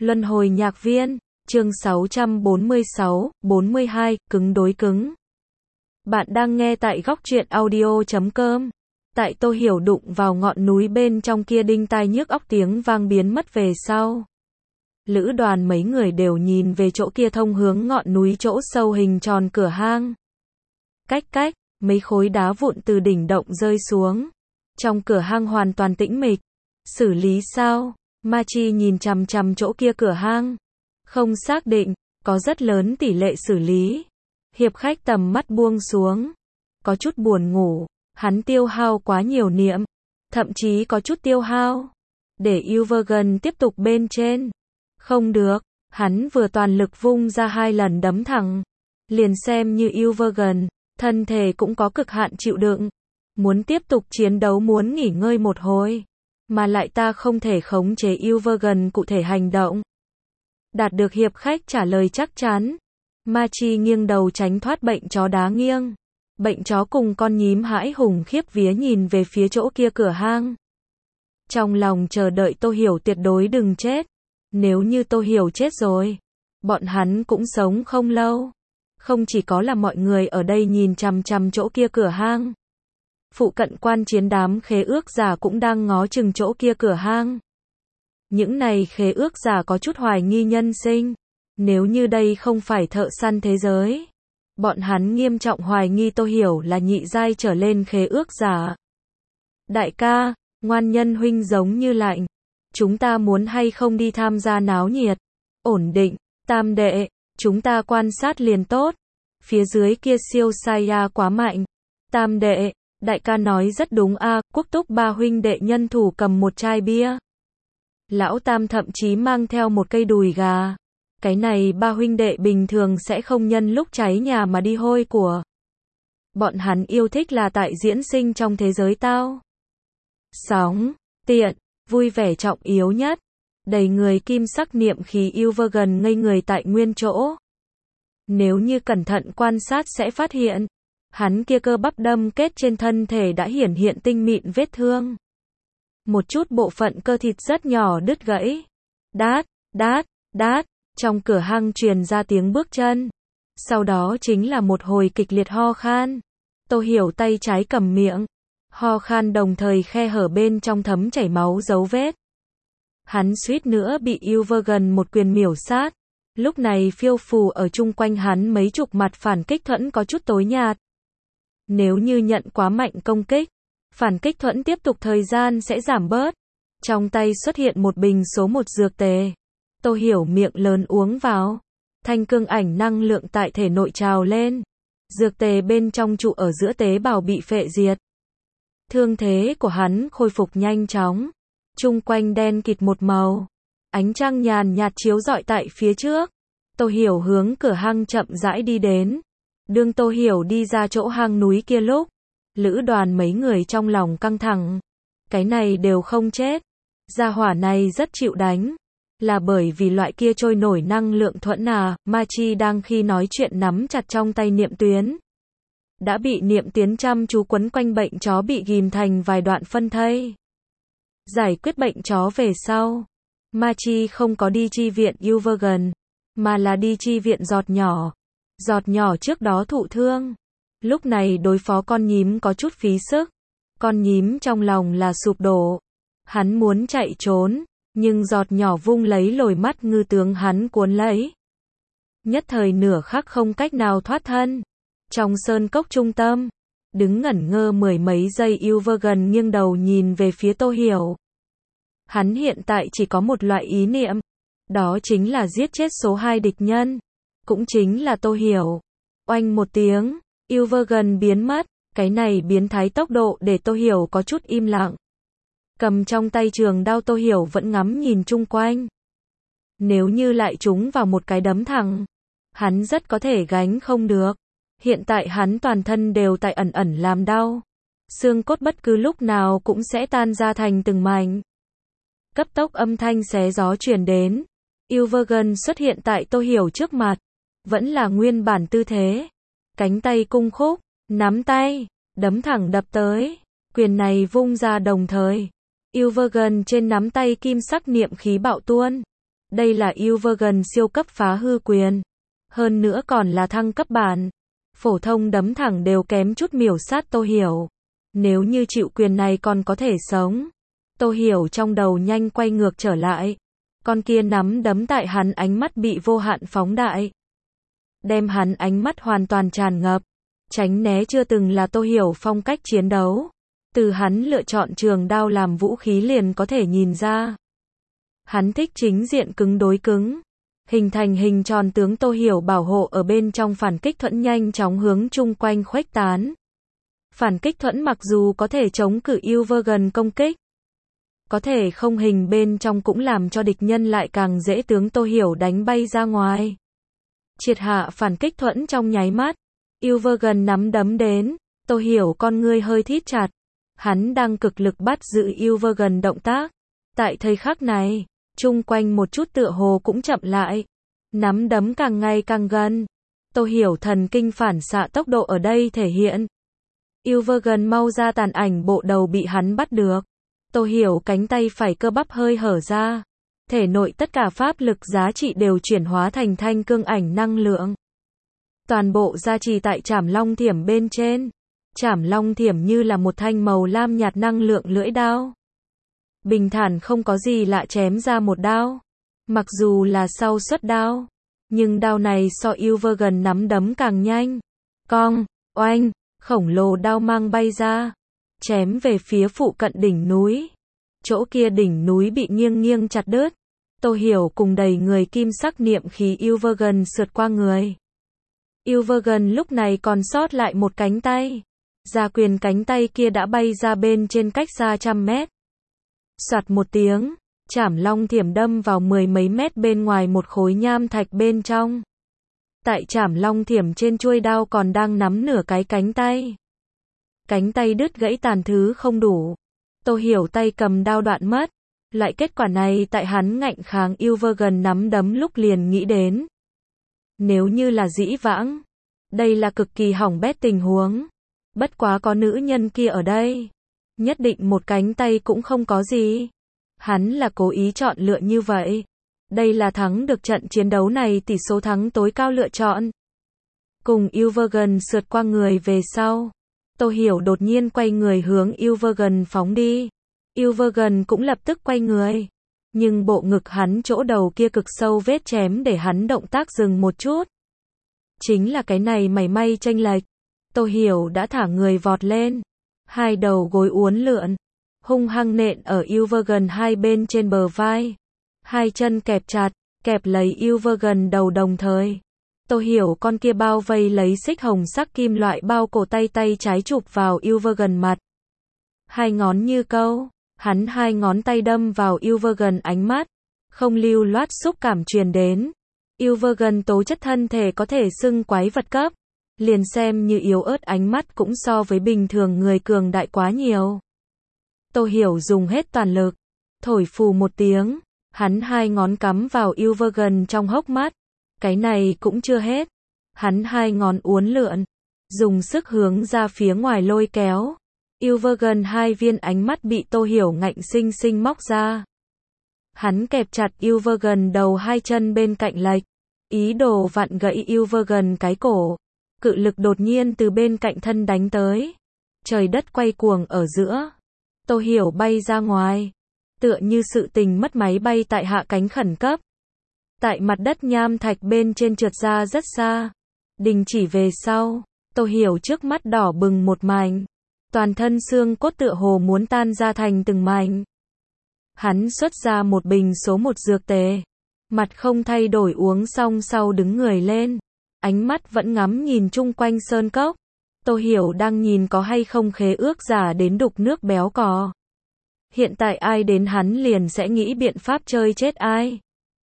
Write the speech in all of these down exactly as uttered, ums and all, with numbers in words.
Luân hồi nhạc viên, chương sáu trăm bốn mươi sáu, bốn mươi hai, cứng đối cứng. Bạn đang nghe tại góc truyện audio chấm com. Tại Tô Hiểu đụng vào ngọn núi bên trong kia đinh tai nhức óc tiếng vang biến mất về sau. Lữ đoàn mấy người đều nhìn về chỗ kia thông hướng ngọn núi chỗ sâu hình tròn cửa hang. Cách cách, mấy khối đá vụn từ đỉnh động rơi xuống. Trong cửa hang hoàn toàn tĩnh mịch. Xử lý sao? Ma Chi nhìn chằm chằm chỗ kia cửa hang. Không xác định, có rất lớn tỷ lệ xử lý. Hiệp khách tầm mắt buông xuống. Có chút buồn ngủ, hắn tiêu hao quá nhiều niệm. Thậm chí có chút tiêu hao. Để Uvergen tiếp tục bên trên. Không được, hắn vừa toàn lực vung ra hai lần đấm thẳng. Liền xem như Uvergen, thân thể cũng có cực hạn chịu đựng. Muốn tiếp tục chiến đấu muốn nghỉ ngơi một hồi. Mà lại ta không thể khống chế Uvergen cụ thể hành động. Đạt được hiệp khách trả lời chắc chắn. Ma Chi nghiêng đầu tránh thoát bệnh chó đá nghiêng. Bệnh chó cùng con nhím hãi hùng khiếp vía nhìn về phía chỗ kia cửa hang. Trong lòng chờ đợi Tô Hiểu tuyệt đối đừng chết. Nếu như Tô Hiểu chết rồi, bọn hắn cũng sống không lâu. Không chỉ có là mọi người ở đây nhìn chằm chằm chỗ kia cửa hang. Phụ cận quan chiến đám khế ước giả cũng đang ngó chừng chỗ kia cửa hang. Những này khế ước giả có chút hoài nghi nhân sinh. Nếu như đây không phải thợ săn thế giới, bọn hắn nghiêm trọng hoài nghi Tô Hiểu là nhị giai trở lên khế ước giả. Đại ca, ngoan nhân huynh giống như lạnh. Chúng ta muốn hay không đi tham gia náo nhiệt? Ổn định, tam đệ, chúng ta quan sát liền tốt. Phía dưới kia siêu Saya quá mạnh. Tam đệ, đại ca nói rất đúng a, Quốc Túc ba huynh đệ nhân thủ cầm một chai bia. Lão Tam thậm chí mang theo một cây đùi gà. Cái này ba huynh đệ bình thường sẽ không nhân lúc cháy nhà mà đi hôi của. Bọn hắn yêu thích là tại diễn sinh trong thế giới tao. Sóng, tiện, vui vẻ trọng yếu nhất. Đầy người kim sắc niệm khí Uvergen ngây người tại nguyên chỗ. Nếu như cẩn thận quan sát sẽ phát hiện. Hắn kia cơ bắp đâm kết trên thân thể đã hiển hiện tinh mịn vết thương. Một chút bộ phận cơ thịt rất nhỏ đứt gãy. Đát, đát, đát, trong cửa hang truyền ra tiếng bước chân. Sau đó chính là một hồi kịch liệt ho khan. Tô Hiểu tay trái cầm miệng. Ho khan đồng thời khe hở bên trong thấm chảy máu dấu vết. Hắn suýt nữa bị Uvergen một quyền miểu sát. Lúc này phiêu phù ở chung quanh hắn mấy chục mặt phản kích thuẫn có chút tối nhạt. Nếu như nhận quá mạnh công kích, phản kích thuẫn tiếp tục thời gian sẽ giảm bớt. Trong tay xuất hiện một bình số một dược tề. Tô Hiểu miệng lớn uống vào. Thanh cương ảnh năng lượng tại thể nội trào lên. Dược tề bên trong trụ ở giữa tế bào bị phệ diệt. Thương thế của hắn khôi phục nhanh chóng. Chung quanh đen kịt một màu. Ánh trăng nhàn nhạt chiếu rọi tại phía trước. Tô Hiểu hướng cửa hang chậm rãi đi đến. Đương Tô Hiểu đi ra chỗ hang núi kia lúc, lữ đoàn mấy người trong lòng căng thẳng. Cái này đều không chết. Gia hỏa này rất chịu đánh. Là bởi vì loại kia trôi nổi năng lượng thuẫn à, Ma Chi đang khi nói chuyện nắm chặt trong tay niệm tuyến. Đã bị niệm tuyến chăm chú quấn quanh bệnh chó bị ghim thành vài đoạn phân thây. Giải quyết bệnh chó về sau. Ma Chi không có đi chi viện Uvergen, mà là đi chi viện giọt nhỏ. Giọt nhỏ trước đó thụ thương. Lúc này đối phó con nhím có chút phí sức. Con nhím trong lòng là sụp đổ. Hắn muốn chạy trốn, nhưng giọt nhỏ vung lấy lồi mắt ngư tướng hắn cuốn lấy. Nhất thời nửa khắc không cách nào thoát thân. Trong sơn cốc trung tâm, đứng ngẩn ngơ mười mấy giây Uvergen nghiêng đầu nhìn về phía Tô Hiểu. Hắn hiện tại chỉ có một loại ý niệm. Đó chính là giết chết số hai địch nhân. Cũng chính là Tô Hiểu. Oanh một tiếng, Uvergen biến mất. Cái này biến thái tốc độ để Tô Hiểu có chút im lặng. Cầm trong tay trường đao Tô Hiểu vẫn ngắm nhìn chung quanh. Nếu như lại trúng vào một cái đấm thẳng, hắn rất có thể gánh không được. Hiện tại hắn toàn thân đều tại ẩn ẩn làm đau. Xương cốt bất cứ lúc nào cũng sẽ tan ra thành từng mảnh. Cấp tốc âm thanh xé gió truyền đến. Uvergen xuất hiện tại Tô Hiểu trước mặt. Vẫn là nguyên bản tư thế. Cánh tay cung khúc, nắm tay, đấm thẳng đập tới. Quyền này vung ra đồng thời. Uvergen trên nắm tay kim sắc niệm khí bạo tuôn. Đây là Uvergun siêu cấp phá hư quyền. Hơn nữa còn là thăng cấp bản. Phổ thông đấm thẳng đều kém chút miểu sát Tô Hiểu. Nếu như chịu quyền này còn có thể sống. Tô Hiểu trong đầu nhanh quay ngược trở lại. Con kia nắm đấm tại hắn ánh mắt bị vô hạn phóng đại. Đem hắn ánh mắt hoàn toàn tràn ngập. Tránh né chưa từng là Tô Hiểu phong cách chiến đấu. Từ hắn lựa chọn trường đao làm vũ khí liền có thể nhìn ra. Hắn thích chính diện cứng đối cứng. Hình thành hình tròn tướng Tô Hiểu bảo hộ ở bên trong phản kích thuẫn nhanh chóng hướng chung quanh khuếch tán. Phản kích thuẫn mặc dù có thể chống cự Uvergun công kích. Có thể không hình bên trong cũng làm cho địch nhân lại càng dễ tướng Tô Hiểu đánh bay ra ngoài. Triệt hạ phản kích thuẫn trong nháy mắt. Uvergun nắm đấm đến. Tô Hiểu con ngươi hơi thít chặt. Hắn đang cực lực bắt giữ Uvergun động tác. Tại thời khắc này, chung quanh một chút tựa hồ cũng chậm lại. Nắm đấm càng ngày càng gần. Tô Hiểu thần kinh phản xạ tốc độ ở đây thể hiện. Uvergun mau ra tàn ảnh bộ đầu bị hắn bắt được. Tô Hiểu cánh tay phải cơ bắp hơi hở ra. Thể nội tất cả pháp lực giá trị đều chuyển hóa thành thanh cương ảnh năng lượng. Toàn bộ gia trì tại Trảm Long Thiểm bên trên. Trảm Long Thiểm như là một thanh màu lam nhạt năng lượng lưỡi đao. Bình thản không có gì lạ chém ra một đao. Mặc dù là sau xuất đao. Nhưng đao này so Uvergun nắm đấm càng nhanh. Cong, oanh, khổng lồ đao mang bay ra. Chém về phía phụ cận đỉnh núi. Chỗ kia đỉnh núi bị nghiêng nghiêng chặt đứt. Tô Hiểu cùng đầy người kim sắc niệm khí Uvergun sượt qua người. Uvergun lúc này còn sót lại một cánh tay. Gia quyền cánh tay kia đã bay ra bên trên cách xa trăm mét. Soạt một tiếng, Trảm Long Thiểm đâm vào mười mấy mét bên ngoài một khối nham thạch bên trong. Tại Trảm Long Thiểm trên chuôi đao còn đang nắm nửa cái cánh tay. Cánh tay đứt gãy tàn thứ không đủ. Tô Hiểu tay cầm đao đoạn mất. Lại kết quả này tại hắn ngạnh kháng Uvergun nắm đấm lúc liền nghĩ đến. Nếu như là dĩ vãng, đây là cực kỳ hỏng bét tình huống. Bất quá có nữ nhân kia ở đây. Nhất định một cánh tay cũng không có gì. Hắn là cố ý chọn lựa như vậy. Đây là thắng được trận chiến đấu này tỷ số thắng tối cao lựa chọn. Cùng Uvergun sượt qua người về sau. Tô Hiểu đột nhiên quay người hướng Uvergun phóng đi. Uvergun cũng lập tức quay người. Nhưng bộ ngực hắn chỗ đầu kia cực sâu vết chém để hắn động tác dừng một chút. Chính là cái này mảy may chênh lệch. Tô Hiểu đã thả người vọt lên. Hai đầu gối uốn lượn. Hung hăng nện ở Uvergun hai bên trên bờ vai. Hai chân kẹp chặt, kẹp lấy Uvergun đầu đồng thời. Tô Hiểu con kia bao vây lấy xích hồng sắc kim loại bao cổ tay tay trái chụp vào Uvergun mặt. Hai ngón như câu. Hắn hai ngón tay đâm vào Uvergun ánh mắt. Không lưu loát xúc cảm truyền đến. Uvergun tố chất thân thể có thể xưng quái vật cấp. Liền xem như yếu ớt ánh mắt cũng so với bình thường người cường đại quá nhiều. Tô Hiểu dùng hết toàn lực. Thổi phù một tiếng. Hắn hai ngón cắm vào Uvergun trong hốc mắt. Cái này cũng chưa hết. Hắn hai ngón uốn lượn. Dùng sức hướng ra phía ngoài lôi kéo. Uvergun hai viên ánh mắt bị Tô Hiểu ngạnh sinh sinh móc ra. Hắn kẹp chặt Uvergun đầu hai chân bên cạnh lệch. Ý đồ vặn gãy Uvergun cái cổ. Cự lực đột nhiên từ bên cạnh thân đánh tới. Trời đất quay cuồng ở giữa. Tô Hiểu bay ra ngoài. Tựa như sự tình mất máy bay tại hạ cánh khẩn cấp. Tại mặt đất nham thạch bên trên trượt ra rất xa. Đình chỉ về sau. Tô Hiểu trước mắt đỏ bừng một mảnh. Toàn thân xương cốt tựa hồ muốn tan ra thành từng mảnh. Hắn xuất ra một bình số một dược tề. Mặt không thay đổi uống xong sau đứng người lên. Ánh mắt vẫn ngắm nhìn chung quanh sơn cốc. Tô Hiểu đang nhìn có hay không khế ước giả đến đục nước béo cò. Hiện tại ai đến hắn liền sẽ nghĩ biện pháp chơi chết ai.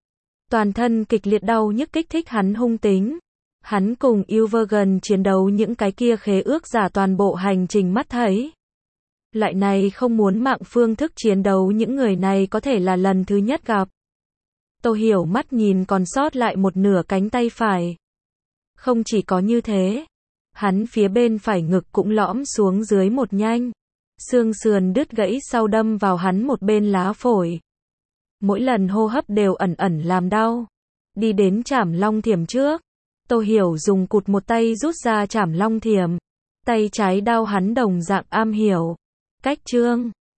Toàn thân kịch liệt đau nhức kích thích hắn hung tính. Hắn cùng Uvergun chiến đấu những cái kia khế ước giả toàn bộ hành trình mắt thấy. Lại này không muốn mạng phương thức chiến đấu những người này có thể là lần thứ nhất gặp. Tô Hiểu mắt nhìn còn sót lại một nửa cánh tay phải. Không chỉ có như thế. Hắn phía bên phải ngực cũng lõm xuống dưới một nhanh. Xương sườn đứt gãy sau đâm vào hắn một bên lá phổi. mỗi lần hô hấp đều ẩn ẩn làm đau. Đi đến trảm long thiềm trước. Tô Hiểu dùng cụt một tay rút ra trảm long thiềm. Tay trái đao hắn đồng dạng am hiểu. Cách chương